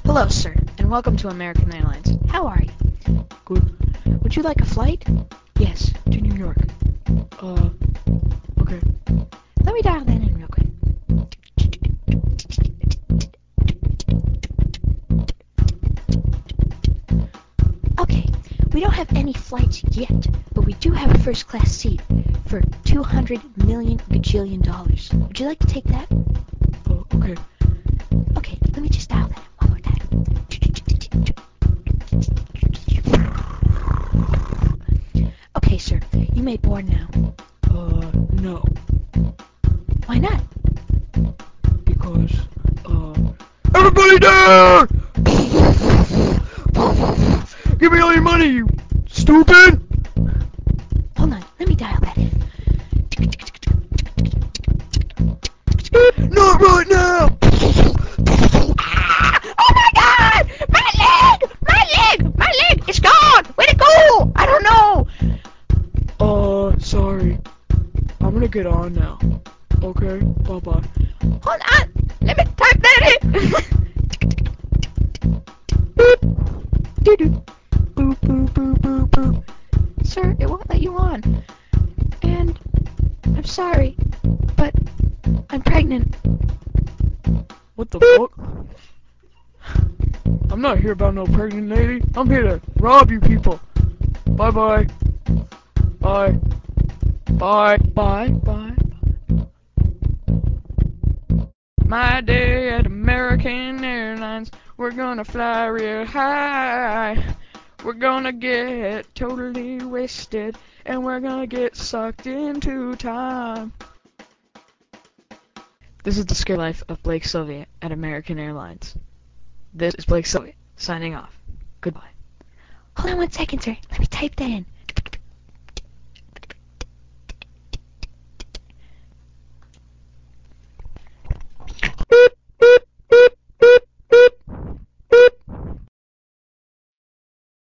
Hello, sir, and welcome to American Airlines. How are you? Good. Would you like a flight? Yes, to New York. Okay. Let me dial that in real quick. Okay, we don't have any flights yet, but we do have a first class seat for $200 million gajillion. Would you like to take that? Okay. Okay, let me just dial that in one more time. Okay, sir, you may board now. No. Why not? Because, everybody down! Give me all your money, you stupid! Hold on, let me dial that in. Not right now! Oh my god! My leg! My leg! My leg! It's gone! Where'd it go? I don't know! Sorry. I'm gonna get on now. Okay? Bye-bye. Hold on! Let me type that in! Boop, boop, boop, boop, boop. Sir, it won't let you on. And I'm sorry, but I'm pregnant. What the fuck? I'm not here about no pregnant lady. I'm here to rob you people. Bye-bye. Bye. Bye. Bye. Bye. My day at American Airlines, we're gonna fly real high. We're gonna get totally wasted, and we're gonna get sucked into time. This is the scary life of Blake Sylvia at American Airlines. This is Blake Sylvia, signing off. Goodbye. Hold on one second, sir. Let me type that in.